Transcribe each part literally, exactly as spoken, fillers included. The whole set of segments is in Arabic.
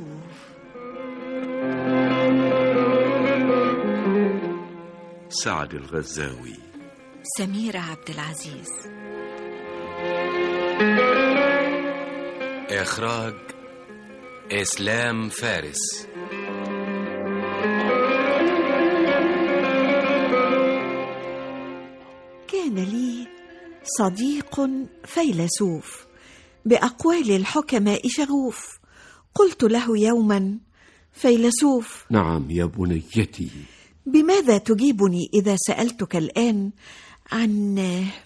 سعد الغزاوي. سميرة عبد العزيز. إخراج إسلام فارس. كان لي صديق فيلسوف بأقوال الحكماء شغوف. قلت له يوما: فيلسوف. نعم يا بنيتي. بماذا تجيبني إذا سألتك الآن عن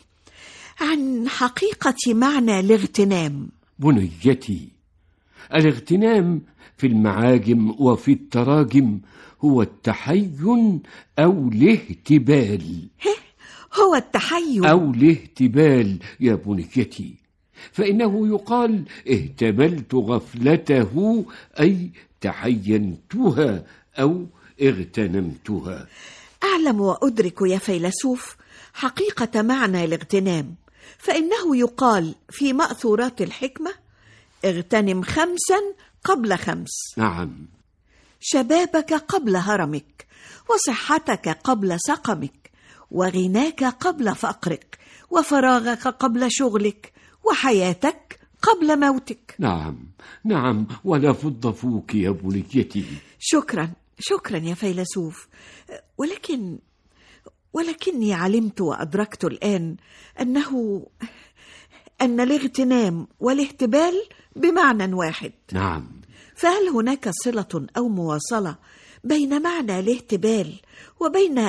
عن حقيقة معنى الاغتنام؟ بنيتي، الاغتنام في المعاجم وفي التراجم هو التحين أو الاهتبال. هو التحين أو الاهتبال يا بنيتي، فإنه يقال اهتبلت غفلته، أي تحينتها أو اغتنمتها. أعلم وأدرك يا فيلسوف حقيقة معنى الاغتنام، فإنه يقال في مأثورات الحكمة: اغتنم خمسا قبل خمس. نعم. شبابك قبل هرمك، وصحتك قبل سقمك، وغناك قبل فقرك، وفراغك قبل شغلك، وحياتك قبل موتك. نعم نعم، ولا فض فوك يا بنيتي. شكرا شكرا يا فيلسوف، ولكن ولكني علمت وأدركت الآن أنه أن الاغتنام والاهتبال بمعنى واحد. نعم. فهل هناك صلة أو مواصلة بين معنى الاهتبال وبين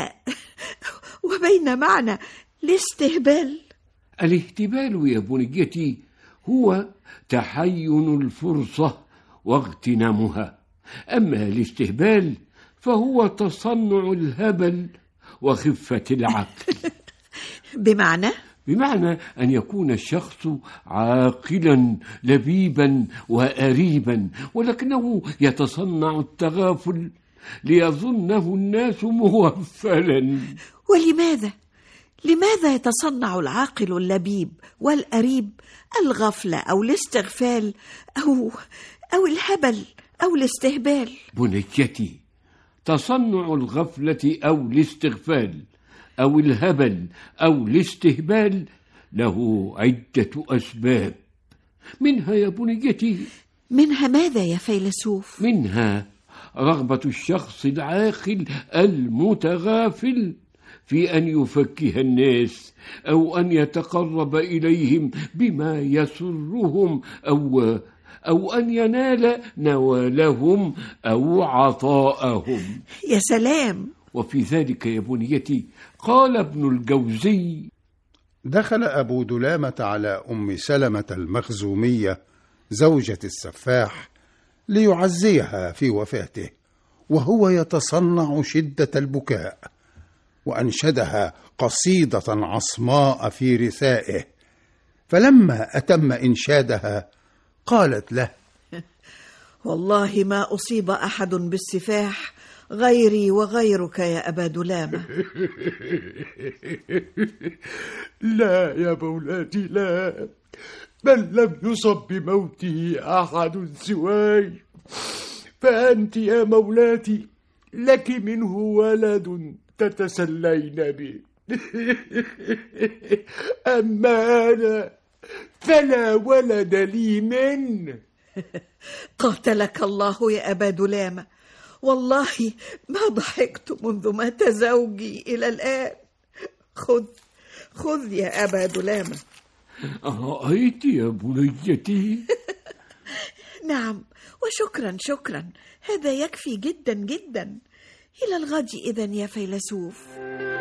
وبين معنى الاستهبال؟ الاهتبال يا بنيتي هو تحين الفرصة واغتنامها، أما الاستهبال فهو تصنع الهبل وخفة العقل. بمعنى؟ بمعنى أن يكون الشخص عاقلا لبيبا وأريبا، ولكنه يتصنع التغافل ليظنه الناس مغفلا. ولماذا؟ لماذا يتصنع العاقل اللبيب والأريب الغفلة أو الاستغفال أو أو الهبل أو الاستهبال؟ بنيتي، تصنع الغفلة أو الاستغفال أو الهبل أو الاستهبال له عدة أسباب. منها يا بنيتي. منها ماذا يا فيلسوف؟ منها رغبة الشخص العاقل المتغافل في أن يفكه الناس أو أن يتقرب إليهم بما يسرهم أو أو أن ينال نوالهم أو عطاءهم. يا سلام. وفي ذلك يا بنيتي قال ابن الجوزي: دخل أبو دلامة على أم سلمة المخزومية زوجة السفاح ليعزيها في وفاته، وهو يتصنع شدة البكاء، وأنشدها قصيدة عصماء في رثائه. فلما أتم إنشادها قالت له: والله ما أصيب أحد بالسفاح غيري وغيرك يا أبا دلامة. لا يا مولاتي، لا، بل لم يصب بموته أحد سواي، فأنت يا مولاتي لك منه ولد تتسلين به، أما أنا فلا ولد لي منه. قاتلك الله يا أبا دلامة، والله ما ضحكت منذ مات زوجي إلى الآن. خذ خذ يا أبا دلامة. أرأيت يا بنيتي؟ نعم، وشكرا شكرا، هذا يكفي جدا جدا. إلى الغد إذن يا فيلسوف.